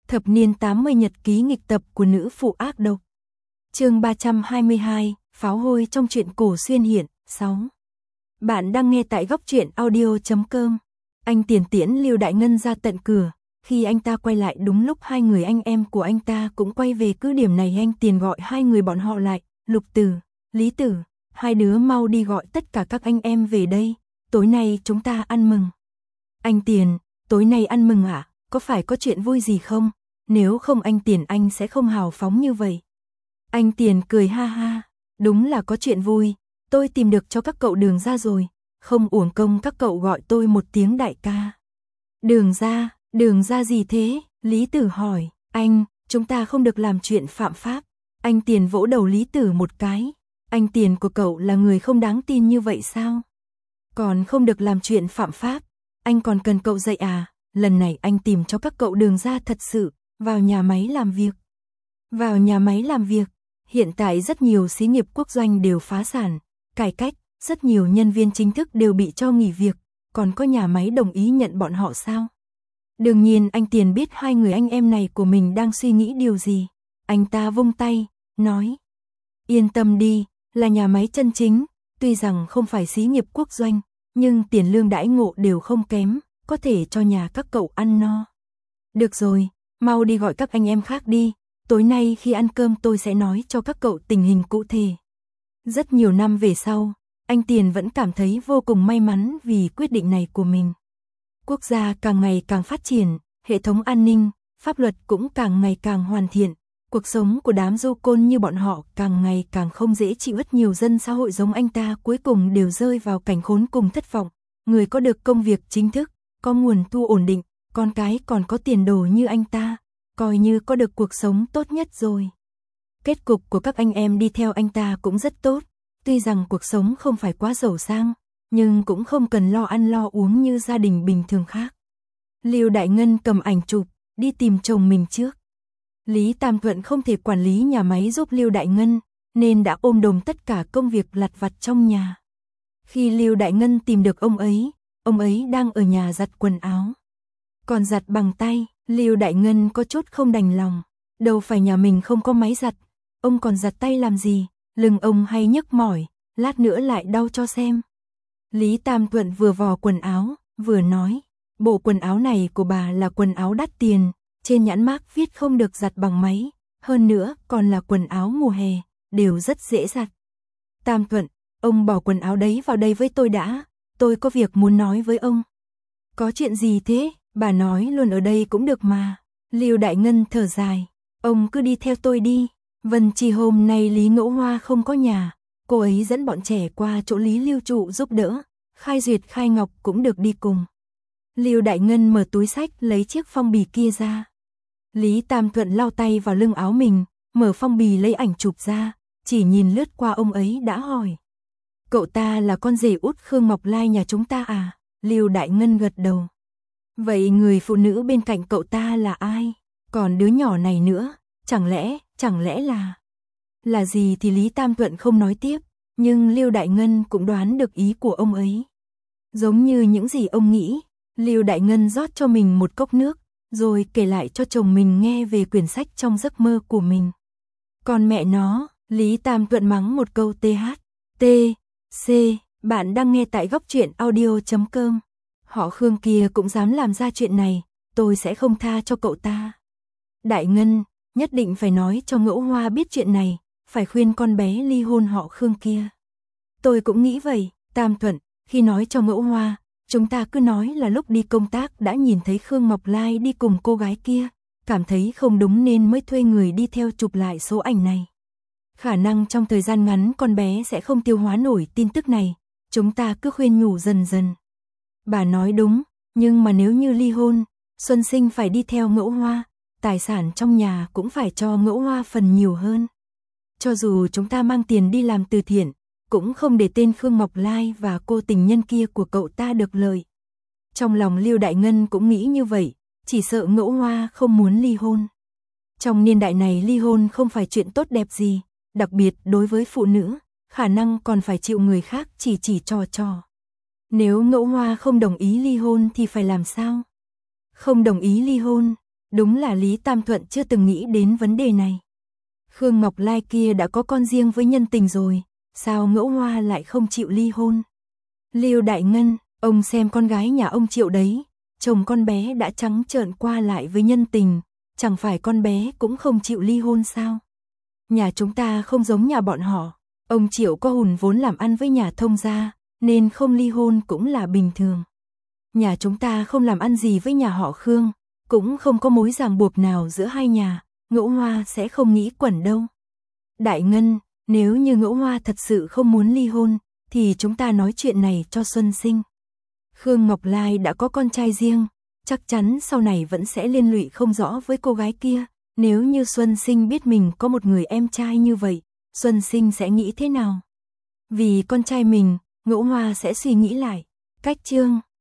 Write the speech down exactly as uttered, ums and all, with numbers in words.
Thập niên tám mươi nhật ký nghịch tập của nữ phụ ác độc. Chương ba trăm hai mươi hai, pháo hôi trong truyện cổ xuyên hiện, sáu. Bạn đang nghe tại góc truyện audio chấm com. Anh tiền tiễn Lưu Đại Ngân ra tận cửa, khi anh ta quay lại đúng lúc hai người anh em của anh ta cũng quay về cứ điểm này, anh tiền gọi hai người bọn họ lại, Lục Tử, Lý Tử, hai đứa mau đi gọi tất cả các anh em về đây, tối nay chúng ta ăn mừng. Anh Tiền, tối nay ăn mừng à, có phải có chuyện vui gì không? Nếu không anh Tiền anh sẽ không hào phóng như vậy. Anh Tiền cười ha ha, đúng là có chuyện vui, tôi tìm được cho các cậu Đường ra rồi, không uổng công các cậu gọi tôi một tiếng đại ca. Đường ra, Đường ra gì thế? Lý Tử hỏi, anh, chúng ta không được làm chuyện phạm pháp. Anh Tiền vỗ đầu Lý Tử một cái, anh Tiền của cậu là người không đáng tin như vậy sao? Còn không được làm chuyện phạm pháp, anh còn cần cậu dạy à? Lần này anh tìm cho các cậu Đường ra thật sự, vào nhà máy làm việc. Vào nhà máy làm việc, hiện tại rất nhiều xí nghiệp quốc doanh đều phá sản, cải cách, rất nhiều nhân viên chính thức đều bị cho nghỉ việc, còn có nhà máy đồng ý nhận bọn họ sao? Đương nhiên anh Tiền biết hai người anh em này của mình đang suy nghĩ điều gì. Anh ta vung tay, nói, yên tâm đi, là nhà máy chân chính, tuy rằng không phải xí nghiệp quốc doanh, nhưng tiền lương đãi ngộ đều không kém, có thể cho nhà các cậu ăn no. Được rồi, mau đi gọi các anh em khác đi, tối nay khi ăn cơm tôi sẽ nói cho các cậu tình hình cụ thể. Rất nhiều năm về sau, anh Tiền vẫn cảm thấy vô cùng may mắn vì quyết định này của mình. Quốc gia càng ngày càng phát triển, hệ thống an ninh, pháp luật cũng càng ngày càng hoàn thiện. Cuộc sống của đám du côn như bọn họ càng ngày càng không dễ chịu, rất nhiều dân xã hội giống anh ta cuối cùng đều rơi vào cảnh khốn cùng thất vọng. Người có được công việc chính thức, có nguồn thu ổn định, con cái còn có tiền đồ như anh ta, coi như có được cuộc sống tốt nhất rồi. Kết cục của các anh em đi theo anh ta cũng rất tốt, tuy rằng cuộc sống không phải quá giàu sang, nhưng cũng không cần lo ăn lo uống như gia đình bình thường khác. Lưu Đại Ngân cầm ảnh chụp, đi tìm chồng mình trước. Lý Tam Thuận không thể quản lý nhà máy giúp Lưu Đại Ngân, nên đã ôm đồm tất cả công việc lặt vặt trong nhà. Khi Lưu Đại Ngân tìm được ông ấy, ông ấy đang ở nhà giặt quần áo. Còn giặt bằng tay, Lưu Đại Ngân có chút không đành lòng. Đâu phải nhà mình không có máy giặt, ông còn giặt tay làm gì, lưng ông hay nhức mỏi, lát nữa lại đau cho xem. Lý Tam Thuận vừa vò quần áo, vừa nói, bộ quần áo này của bà là quần áo đắt tiền, trên nhãn mác viết không được giặt bằng máy, hơn nữa còn là quần áo mùa hè, đều rất dễ giặt. Tam Thuận, ông bỏ quần áo đấy vào đây với tôi đã, tôi có việc muốn nói với ông. Có chuyện gì thế, bà nói luôn ở đây cũng được mà. Lưu Đại Ngân thở dài, ông cứ đi theo tôi đi. Vân Chi hôm nay Lý Ngẫu Hoa không có nhà, cô ấy dẫn bọn trẻ qua chỗ Lý Lưu Trụ giúp đỡ, Khai Duyệt Khai Ngọc cũng được đi cùng. Lưu Đại Ngân mở túi xách lấy chiếc phong bì kia ra. Lý Tam Thuận lau tay vào lưng áo mình, mở phong bì lấy ảnh chụp ra, chỉ nhìn lướt qua ông ấy đã hỏi. Cậu ta là con rể út Khương Mộc Lai nhà chúng ta à? Lưu Đại Ngân gật đầu. Vậy người phụ nữ bên cạnh cậu ta là ai? Còn đứa nhỏ này nữa, chẳng lẽ, chẳng lẽ là... Là gì thì Lý Tam Thuận không nói tiếp, nhưng Lưu Đại Ngân cũng đoán được ý của ông ấy. Giống như những gì ông nghĩ, Lưu Đại Ngân rót cho mình một cốc nước, rồi kể lại cho chồng mình nghe về quyển sách trong giấc mơ của mình. Còn mẹ nó, Lý Tam Thuận mắng một câu th, t, c, bạn đang nghe tại góc truyện audio chấm com. Họ Khương kia cũng dám làm ra chuyện này, tôi sẽ không tha cho cậu ta. Đại Ngân, nhất định phải nói cho Ngẫu Hoa biết chuyện này, phải khuyên con bé ly hôn họ Khương kia. Tôi cũng nghĩ vậy, Tam Thuận, khi nói cho Ngẫu Hoa, chúng ta cứ nói là lúc đi công tác đã nhìn thấy Khương Mộc Lai đi cùng cô gái kia, cảm thấy không đúng nên mới thuê người đi theo chụp lại số ảnh này. Khả năng trong thời gian ngắn con bé sẽ không tiêu hóa nổi tin tức này, chúng ta cứ khuyên nhủ dần dần. Bà nói đúng, nhưng mà nếu như ly hôn, Xuân Sinh phải đi theo Ngẫu Hoa, tài sản trong nhà cũng phải cho Ngẫu Hoa phần nhiều hơn. Cho dù chúng ta mang tiền đi làm từ thiện, cũng không để tên Khương Mộc Lai và cô tình nhân kia của cậu ta được lợi. Trong lòng Lưu Đại Ngân cũng nghĩ như vậy, chỉ sợ Ngẫu Hoa không muốn ly hôn. Trong niên đại này ly hôn không phải chuyện tốt đẹp gì, đặc biệt đối với phụ nữ, khả năng còn phải chịu người khác chỉ chỉ trò trò. Nếu Ngẫu Hoa không đồng ý ly hôn thì phải làm sao? Không đồng ý ly hôn, Đúng là Lý Tam Thuận chưa từng nghĩ đến vấn đề này. Khương Ngọc Lai kia đã có con riêng với Nhân Tình rồi, sao Ngẫu Hoa lại không chịu ly hôn? Lưu Đại Ngân, ông xem con gái nhà ông Triệu đấy, chồng con bé đã trắng trợn qua lại với Nhân Tình, chẳng phải con bé cũng không chịu ly hôn sao? Nhà chúng ta không giống nhà bọn họ, ông Triệu có hùn vốn làm ăn với nhà Thông gia, nên không ly hôn cũng là bình thường. Nhà chúng ta không làm ăn gì với nhà họ Khương, cũng không có mối ràng buộc nào giữa hai nhà, Ngẫu Hoa sẽ không nghĩ quẩn đâu. Đại Ngân, nếu như Ngẫu Hoa thật sự không muốn ly hôn, thì chúng ta nói chuyện này cho Xuân Sinh. Khương Ngọc Lai đã có con trai riêng, chắc chắn sau này vẫn sẽ liên lụy không rõ với cô gái kia. Nếu như Xuân Sinh biết mình có một người em trai như vậy, Xuân Sinh sẽ nghĩ thế nào? Vì con trai mình, Ngẫu Hoa sẽ suy nghĩ lại. Cách chương